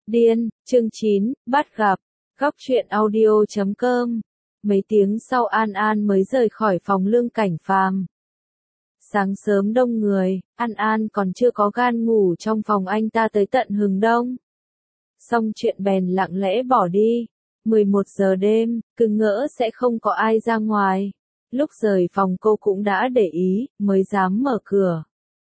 Điên, chương 9, bắt gặp. Góc truyện audio.com. Mấy tiếng sau An An mới rời khỏi phòng Lương Cảnh Phàm. Sáng sớm đông người, An An còn chưa có gan ngủ trong phòng anh ta tới tận hừng đông. Xong chuyện bèn lặng lẽ bỏ đi. 11 giờ đêm, cứ ngỡ sẽ không có ai ra ngoài. Lúc rời phòng cô cũng đã để ý, mới dám mở cửa.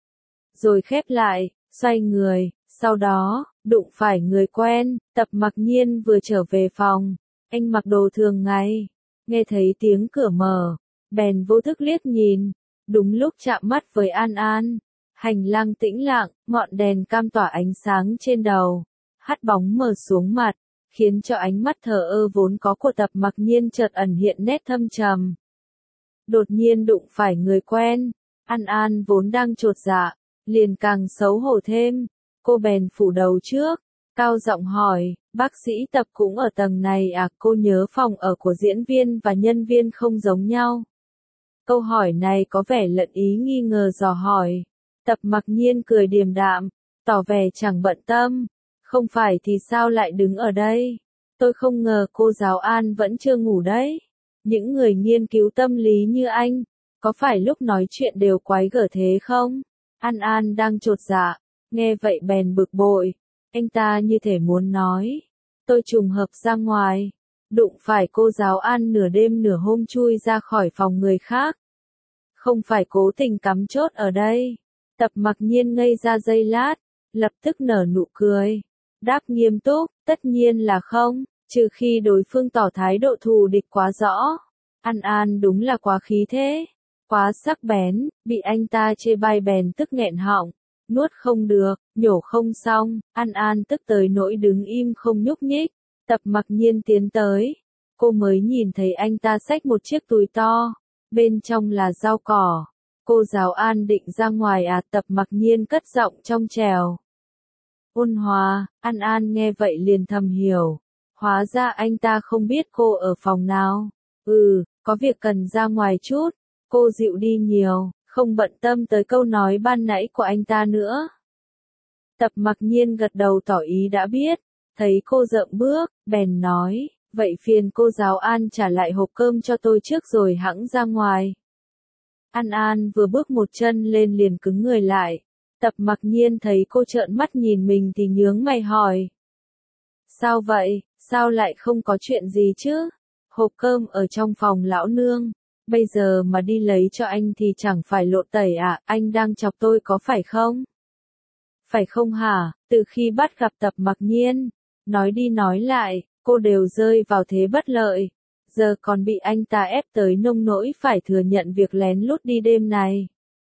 Rồi khép lại, xoay người, sau đó, đụng phải người quen. Tập Mặc Nhiên vừa trở về phòng. Anh mặc đồ thường ngày. Nghe thấy tiếng cửa mở, bèn vô thức liếc nhìn. Đúng lúc chạm mắt với An An. Hành lang tĩnh lặng, ngọn đèn cam tỏa ánh sáng trên đầu. Hắt bóng mờ xuống mặt, khiến cho ánh mắt thờ ơ vốn có của Tập Mặc Nhiên chợt ẩn hiện nét thâm trầm. Đột nhiên đụng phải người quen, An An vốn đang chột dạ, liền càng xấu hổ thêm. Cô bèn phủ đầu trước, cao giọng hỏi, bác sĩ Tập cũng ở tầng này à? Cô nhớ phòng ở của diễn viên và nhân viên không giống nhau. Câu hỏi này có vẻ lẫn ý nghi ngờ dò hỏi. Tập Mặc Nhiên cười điềm đạm, tỏ vẻ chẳng bận tâm. Không phải thì sao lại đứng ở đây? Tôi không ngờ cô giáo An vẫn chưa ngủ đấy. Những người nghiên cứu tâm lý như anh, có phải lúc nói chuyện đều quái gở thế không? An An đang chột dạ, nghe vậy bèn bực bội. Anh ta như thể muốn nói, tôi trùng hợp ra ngoài, đụng phải cô giáo An nửa đêm nửa hôm chui ra khỏi phòng người khác. Không phải cố tình cắm chốt ở đây. Tập Mặc Nhiên ngây ra giây lát, lập tức nở nụ cười. Đáp nghiêm túc, tất nhiên là không, trừ khi đối phương tỏ thái độ thù địch quá rõ. An An đúng là quá khí thế, quá sắc bén, bị anh ta chê bai bèn tức nghẹn họng, nuốt không được, nhổ không xong. An An tức tới nỗi đứng im không nhúc nhích. Tập Mặc Nhiên tiến tới, cô mới nhìn thấy anh ta xách một chiếc túi to, bên trong là rau cỏ. Cô giáo An định ra ngoài à? Tập Mặc Nhiên cất giọng trong trèo ôn hòa. An An nghe vậy liền thầm hiểu, hóa ra anh ta không biết cô ở phòng nào. Có việc cần ra ngoài chút. Cô dịu đi nhiều, không bận tâm tới câu nói ban nãy của anh ta nữa. Tập Mặc Nhiên gật đầu tỏ ý đã biết, thấy cô dậm bước, bèn nói, vậy phiền cô giáo An trả lại hộp cơm cho tôi trước rồi hẵng ra ngoài. An An vừa bước một chân lên liền cứng người lại. Tập Mặc Nhiên thấy cô trợn mắt nhìn mình thì nhướng mày hỏi. Sao vậy, sao lại không có chuyện gì chứ? Hộp cơm ở trong phòng lão nương, bây giờ mà đi lấy cho anh thì chẳng phải lộ tẩy à? Anh đang chọc tôi có phải không? Phải không hả? Từ khi bắt gặp Tập Mặc Nhiên, nói đi nói lại, cô đều rơi vào thế bất lợi. Giờ còn bị anh ta ép tới nông nỗi phải thừa nhận việc lén lút đi đêm này.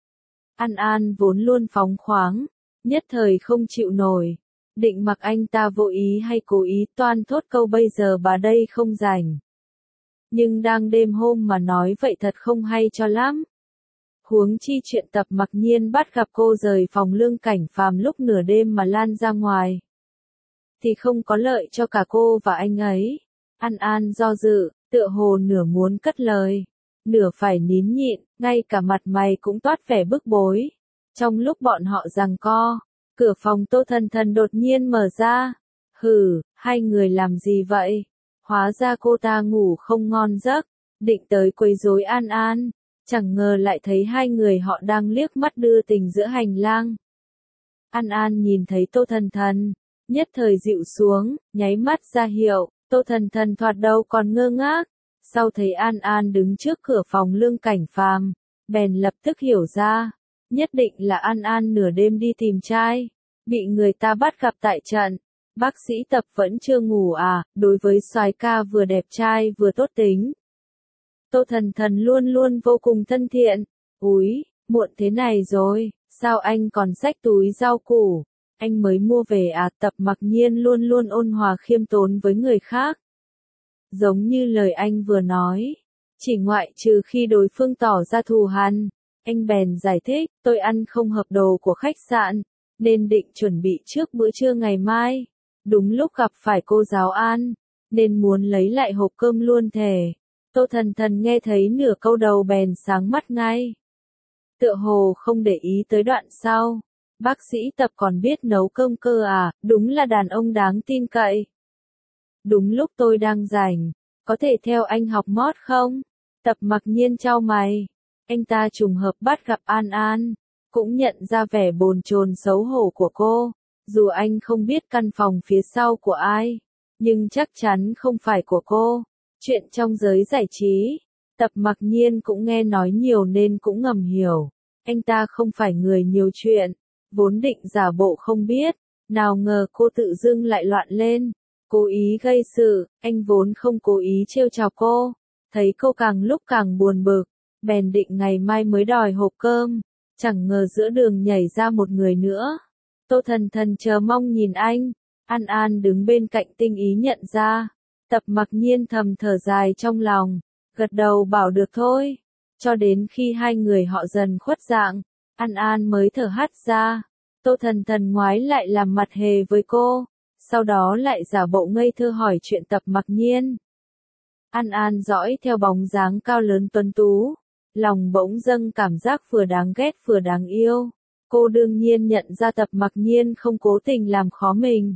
An An vốn luôn phóng khoáng, nhất thời không chịu nổi. Định mặc anh ta vô ý hay cố ý toan thốt câu bây giờ bà đây không rảnh. Nhưng đang đêm hôm mà nói vậy thật không hay cho lắm. Huống chi chuyện Tập Mặc Nhiên bắt gặp cô rời phòng Lương Cảnh Phàm lúc nửa đêm mà lan ra ngoài, thì không có lợi cho cả cô và anh ấy. An An do dự, tựa hồ nửa muốn cất lời, nửa phải nín nhịn, ngay cả mặt mày cũng toát vẻ bức bối. Trong lúc bọn họ giằng co, cửa phòng Tô Thần Thần đột nhiên mở ra. Hai người làm gì vậy? Hóa ra cô ta ngủ không ngon giấc, định tới quấy rối An An, chẳng ngờ lại thấy hai người họ đang liếc mắt đưa tình giữa hành lang. An An nhìn thấy Tô Thần Thần, nhất thời dịu xuống, nháy mắt ra hiệu. Tô Thần Thần thoạt đầu còn ngơ ngác, sau thấy An An đứng trước cửa phòng Lương Cảnh Phàm, bèn lập tức hiểu ra, nhất định là An An nửa đêm đi tìm trai, bị người ta bắt gặp tại trận. Bác sĩ Tập vẫn chưa ngủ à? Đối với soái ca vừa đẹp trai vừa tốt tính, Tô Thần Thần luôn luôn vô cùng thân thiện. Úi, muộn thế này rồi, sao anh còn xách túi rau củ? Anh mới mua về à? Tập Mặc Nhiên luôn luôn ôn hòa khiêm tốn với người khác. Giống như lời anh vừa nói, chỉ ngoại trừ khi đối phương tỏ ra thù hằn, anh bèn giải thích, tôi ăn không hợp đồ của khách sạn, nên định chuẩn bị trước bữa trưa ngày mai. Đúng lúc gặp phải cô giáo An, nên muốn lấy lại hộp cơm luôn thể. Tô Thần Thần nghe thấy nửa câu đầu bèn sáng mắt ngay. Tựa hồ không để ý tới đoạn sau, Bác sĩ Tập còn biết nấu cơm cơ à, đúng là đàn ông đáng tin cậy. Đúng lúc tôi đang rảnh, có thể theo anh học mót không? Tập mặc nhiên chau mày. Anh ta trùng hợp bắt gặp An An, cũng nhận ra vẻ bồn chồn xấu hổ của cô. Dù anh không biết căn phòng phía sau của ai, nhưng chắc chắn không phải của cô. Chuyện trong giới giải trí, Tập mặc nhiên cũng nghe nói nhiều nên cũng ngầm hiểu. Anh ta không phải người nhiều chuyện, vốn định giả bộ không biết, nào ngờ cô tự dưng lại loạn lên. Cố ý gây sự, anh vốn không cố ý trêu chọc cô. Thấy cô càng lúc càng buồn bực, bèn định ngày mai mới đòi hộp cơm. Chẳng ngờ giữa đường nhảy ra một người nữa. Tô Thần Thần chờ mong nhìn anh. An An đứng bên cạnh tinh ý nhận ra. Tập mặc nhiên thầm thở dài trong lòng, gật đầu bảo được thôi. Cho đến khi hai người họ dần khuất dạng, An An mới thở hắt ra. Tô Thần Thần ngoái lại làm mặt hề với cô, sau đó lại giả bộ ngây thơ hỏi chuyện Tập mặc nhiên. An An dõi theo bóng dáng cao lớn tuấn tú, lòng bỗng dâng cảm giác vừa đáng ghét vừa đáng yêu. Cô đương nhiên nhận ra Tập mặc nhiên không cố tình làm khó mình,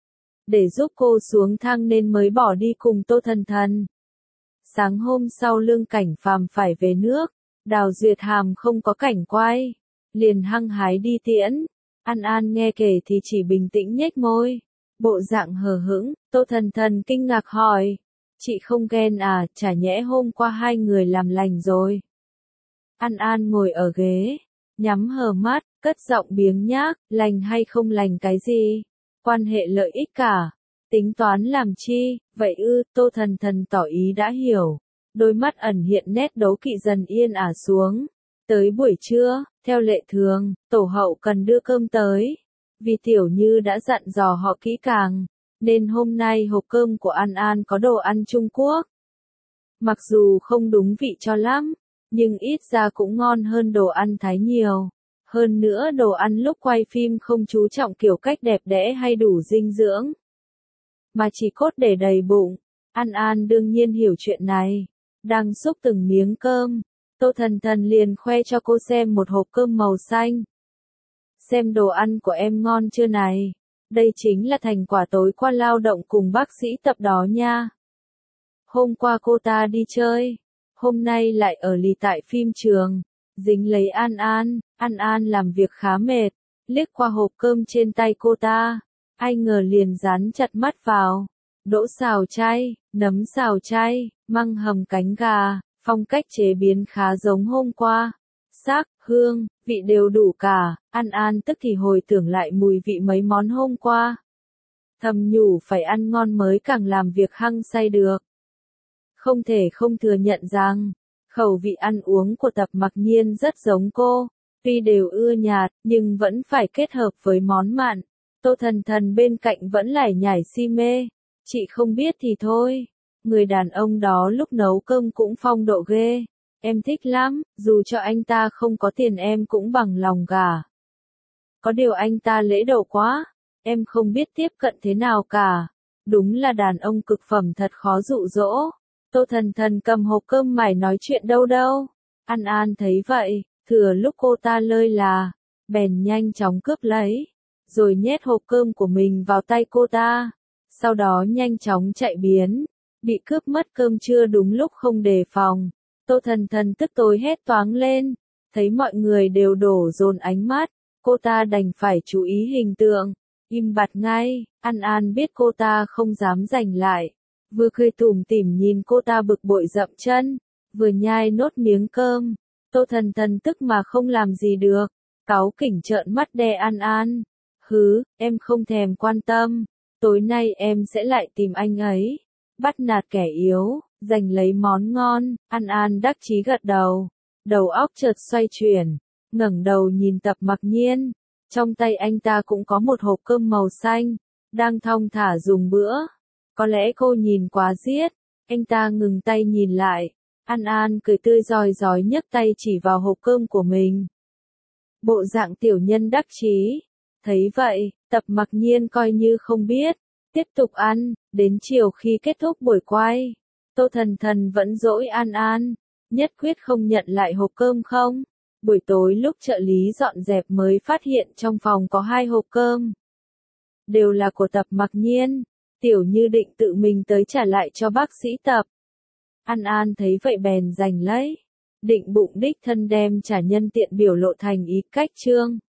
để giúp cô xuống thang nên mới bỏ đi cùng Tô Thần Thần. Sáng hôm sau Lương Cảnh Phàm phải về nước, Đào Duyệt Hàm không có cảnh quay, liền hăng hái đi tiễn. An An nghe kể thì chỉ bình tĩnh nhếch môi, bộ dạng hờ hững. Tô Thần Thần kinh ngạc hỏi, chị không ghen à, chả nhẽ hôm qua hai người làm lành rồi. An An ngồi ở ghế, nhắm hờ mắt, cất giọng biếng nhác, lành hay không lành cái gì, quan hệ lợi ích cả, tính toán làm chi, vậy ư? Tô Thần Thần tỏ ý đã hiểu, đôi mắt ẩn hiện nét đố kỵ dần yên ả xuống. Tới buổi trưa, theo lệ thường, tổ hậu cần đưa cơm tới, vì Tiểu Như đã dặn dò họ kỹ càng, nên hôm nay hộp cơm của An An có đồ ăn Trung Quốc. Mặc dù không đúng vị cho lắm, nhưng ít ra cũng ngon hơn đồ ăn Thái nhiều. Hơn nữa đồ ăn lúc quay phim không chú trọng kiểu cách đẹp đẽ hay đủ dinh dưỡng, mà chỉ cốt để đầy bụng. An An đương nhiên hiểu chuyện này, đang xúc từng miếng cơm. Tô Thần Thần liền khoe cho cô xem một hộp cơm màu xanh. Xem đồ ăn của em ngon chưa này, đây chính là thành quả tối qua lao động cùng bác sĩ Tập đó nha. Hôm qua cô ta đi chơi, hôm nay lại ở lì tại phim trường, dính lấy An An. An An làm việc khá mệt, liếc qua hộp cơm trên tay cô ta, ai ngờ liền dán chặt mắt vào. Đỗ xào chay, nấm xào chay, măng hầm cánh gà, phong cách chế biến khá giống hôm qua. Sắc, hương, vị đều đủ cả. An An tức thì hồi tưởng lại mùi vị mấy món hôm qua. Thầm nhủ phải ăn ngon mới càng làm việc hăng say được. Không thể không thừa nhận rằng, khẩu vị ăn uống của Tập mặc nhiên rất giống cô. Tuy đều ưa nhạt, nhưng vẫn phải kết hợp với món mặn. Tô Thần Thần bên cạnh vẫn lải nhải si mê. Chị không biết thì thôi. Người đàn ông đó lúc nấu cơm cũng phong độ ghê. Em thích lắm, dù cho anh ta không có tiền em cũng bằng lòng gả. Có điều anh ta lễ độ quá, em không biết tiếp cận thế nào cả. Đúng là đàn ông cực phẩm thật khó dụ dỗ. Tô Thần Thần cầm hộp cơm mải nói chuyện đâu đâu. An An thấy vậy, thừa lúc cô ta lơi là, bèn nhanh chóng cướp lấy, rồi nhét hộp cơm của mình vào tay cô ta. Sau đó nhanh chóng chạy biến, bị cướp mất cơm trưa đúng lúc không đề phòng. Tô Thần Thần tức tối hét toáng lên, thấy mọi người đều đổ dồn ánh mắt, cô ta đành phải chú ý hình tượng, im bặt ngay. An An biết cô ta không dám giành lại, vừa cười tủm tỉm nhìn cô ta bực bội dậm chân, vừa nhai nốt miếng cơm. Tô Thần Thần tức mà không làm gì được, cáu kỉnh trợn mắt đe An An. Hứ, em không thèm quan tâm, tối nay em sẽ lại tìm anh ấy, bắt nạt kẻ yếu, giành lấy món ngon. An An đắc chí gật đầu, đầu óc chợt xoay chuyển, ngẩng đầu nhìn Tập mặc nhiên. Trong tay anh ta cũng có một hộp cơm màu xanh, đang thong thả dùng bữa. Có lẽ cô nhìn quá giết, anh ta ngừng tay nhìn lại. An An cười tươi rói rói nhấc tay chỉ vào hộp cơm của mình. Bộ dạng tiểu nhân đắc chí. Thấy vậy, Tập mặc nhiên coi như không biết, tiếp tục ăn. Đến chiều khi kết thúc buổi quay, Tô Thần Thần vẫn dỗi An An, nhất quyết không nhận lại hộp cơm không. Buổi tối lúc trợ lý dọn dẹp mới phát hiện trong phòng có 2 hộp cơm. Đều là của Tập Mặc Nhiên. Tiểu Như định tự mình tới trả lại cho bác sĩ Tập. An An thấy vậy bèn giành lấy. Định bụng đích thân đem trả, nhân tiện biểu lộ thành ý cách trương.